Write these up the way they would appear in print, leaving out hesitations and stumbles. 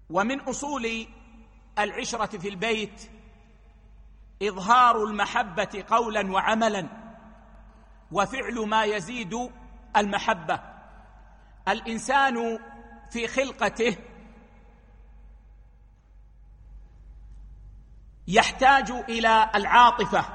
ومن أصول العشرة في البيت إظهار المحبة قولا وعملا وفعل ما يزيد المحبة. الإنسان في خلقته يحتاج إلى العاطفة،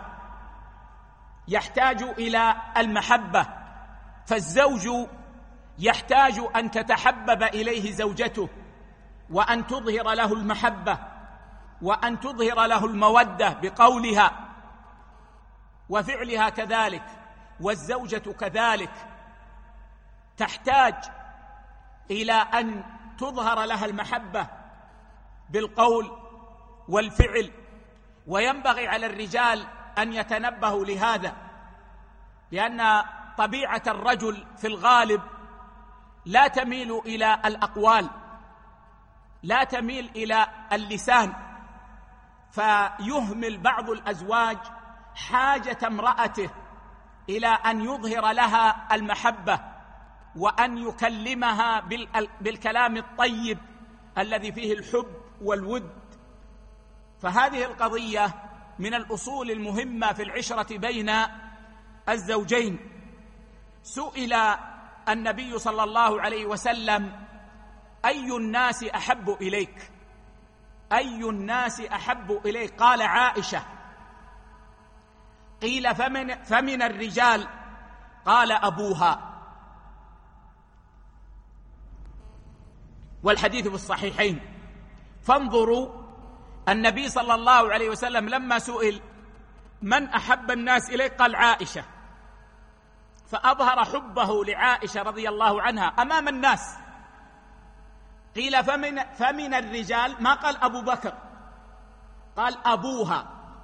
يحتاج إلى المحبة، فالزوج يحتاج أن تتحبب إليه زوجته وأن تظهر له المحبة وأن تظهر له المودة بقولها وفعلها كذلك، والزوجة كذلك تحتاج إلى أن تظهر لها المحبة بالقول والفعل. وينبغي على الرجال أن يتنبهوا لهذا، لأن طبيعة الرجل في الغالب لا تميل إلى الأقوال، لا تميل إلى اللسان، فيهمل بعض الأزواج حاجة امرأته إلى أن يظهر لها المحبة وأن يكلمها بالكلام الطيب الذي فيه الحب والود. فهذه القضية من الأصول المهمة في العشرة بين الزوجين. سئل النبي صلى الله عليه وسلم: أي الناس أحب إليك؟ أي الناس أحب إليك؟ قال: عائشة. قيل: فمن الرجال؟ قال: أبوها. والحديث في الصحيحين. فانظروا، النبي صلى الله عليه وسلم لما سئل من أحب الناس إليك قال: عائشة، فأظهر حبه لعائشة رضي الله عنها أمام الناس. قيل: فمن الرجال؟ ما قال أبو بكر، قال أبوها،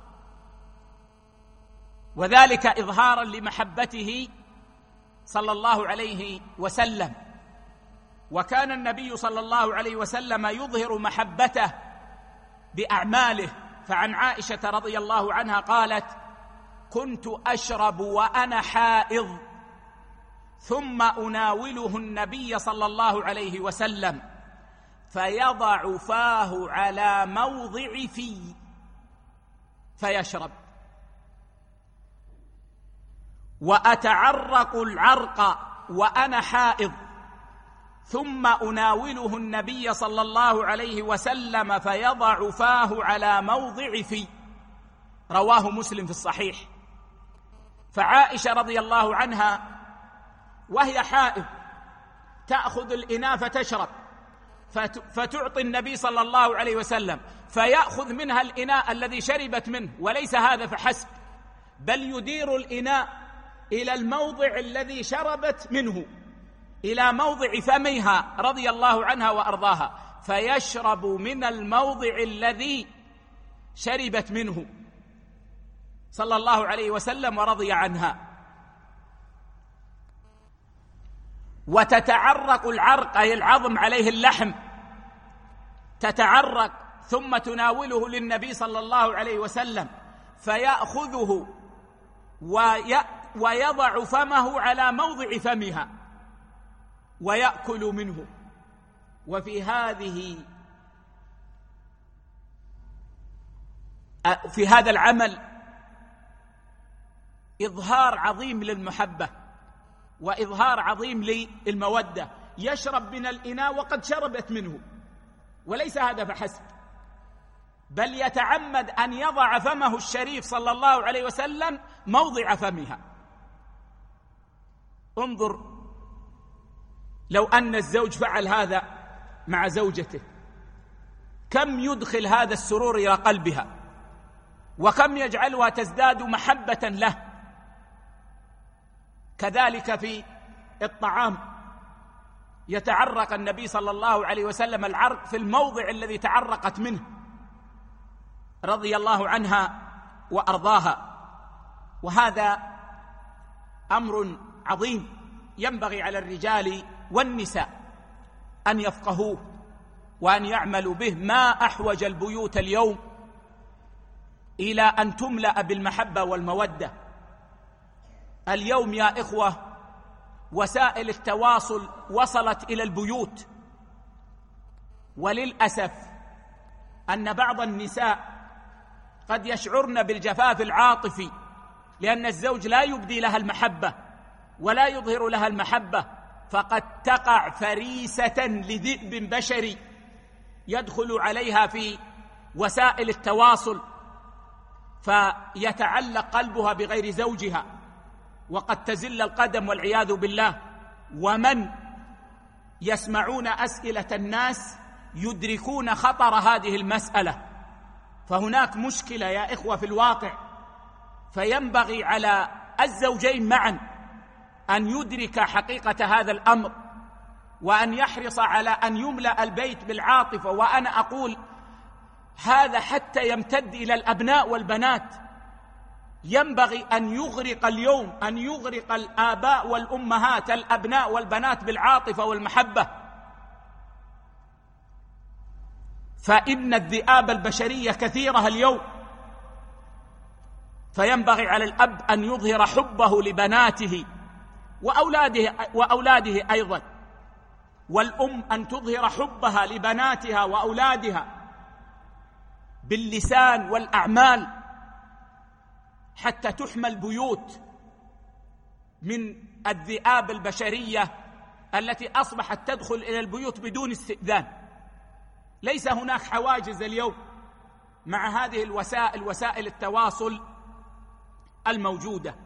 وذلك إظهارا لمحبته صلى الله عليه وسلم. وكان النبي صلى الله عليه وسلم يظهر محبته بأعماله. فعن عائشة رضي الله عنها قالت: كنت أشرب وأنا حائض ثم أناوله النبي صلى الله عليه وسلم فيضع فاه على موضع في فيشرب، وأتعرق العرق وأنا حائض ثم أناوله النبي صلى الله عليه وسلم فيضع فاه على موضع في. رواه مسلم في الصحيح. فعائشة رضي الله عنها وهي حائض تأخذ الإناء فتشرب، فتعطي النبي صلى الله عليه وسلم فيأخذ منها الإناء الذي شربت منه، وليس هذا فحسب، بل يدير الإناء إلى الموضع الذي شربت منه، إلى موضع فمها رضي الله عنها وأرضاها، فيشرب من الموضع الذي شربت منه صلى الله عليه وسلم ورضي عنها. وتتعرق العرق أي العظم عليه اللحم، تتعرق ثم تناوله للنبي صلى الله عليه وسلم فيأخذه ويضع فمه على موضع فمها ويأكل منه. في هذا العمل إظهار عظيم للمحبة وإظهار عظيم للمودة. يشرب من الإناء وقد شربت منه، وليس هذا فحسب، بل يتعمد أن يضع فمه الشريف صلى الله عليه وسلم موضع فمها. انظر، لو أن الزوج فعل هذا مع زوجته كم يدخل هذا السرور إلى قلبها، وكم يجعلها تزداد محبة له. كذلك في الطعام، يتعرق النبي صلى الله عليه وسلم العرق في الموضع الذي تعرقت منه رضي الله عنها وأرضاها. وهذا أمر عظيم ينبغي على الرجال والنساء أن يفقهوه وأن يعملوا به. ما أحوج البيوت اليوم إلى أن تملأ بالمحبة والمودة. اليوم يا إخوة وسائل التواصل وصلت إلى البيوت، وللأسف أن بعض النساء قد يشعرن بالجفاف العاطفي لأن الزوج لا يبدي لها المحبة ولا يظهر لها المحبة، فقد تقع فريسة لذئب بشري يدخل عليها في وسائل التواصل، فيتعلق قلبها بغير زوجها وقد تزل القدم والعياذ بالله. ومن يسمعون أسئلة الناس يدركون خطر هذه المسألة، فهناك مشكلة يا إخوة في الواقع، فينبغي على الزوجين معا أن يدرك حقيقة هذا الأمر وأن يحرص على أن يملأ البيت بالعاطفة. وأنا أقول هذا حتى يمتد إلى الأبناء والبنات، ينبغي أن يغرق اليوم، أن يغرق الآباء والأمهات الأبناء والبنات بالعاطفة والمحبة، فإن الذئاب البشرية كثيرة اليوم، فينبغي على الأب أن يظهر حبه لبناته وأولاده أيضا، والأم أن تظهر حبها لبناتها وأولادها باللسان والأعمال حتى تحمى البيوت من الذئاب البشرية التي أصبحت تدخل إلى البيوت بدون استئذان. ليس هناك حواجز اليوم مع هذه الوسائل، وسائل التواصل الموجودة.